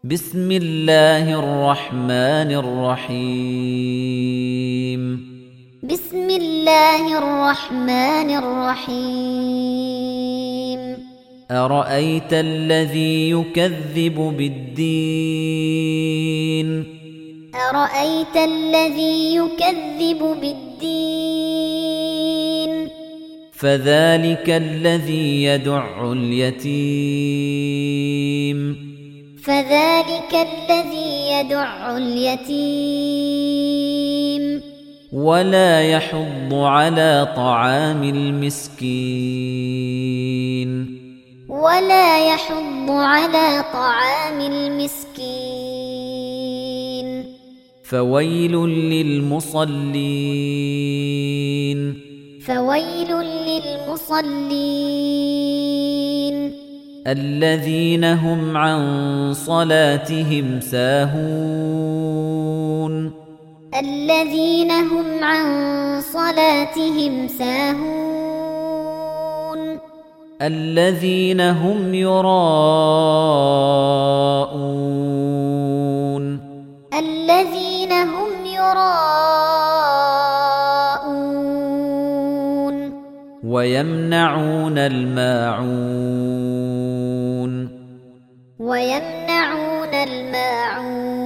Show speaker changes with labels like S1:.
S1: بسم الله الرحمن الرحيم
S2: بسم الله الرحمن الرحيم
S1: أرأيت الذي يكذب بالدين
S2: أرأيت الذي يكذب بالدين
S1: فذلك الذي يدع اليتيم
S2: فذلك الذي يدع اليتيم
S1: ولا يحض على طعام المسكين
S2: ولا يحض على طعام المسكين
S1: فويل للمصلين
S2: فويل للمصلين
S1: الذين هم عن صلاتهم ساهون
S2: الذين هم عن صلاتهم ساهون
S1: الذين هم يراءون
S2: الذين هم يراءون
S1: ويمنعون الماعون
S2: ويمنعون الماعون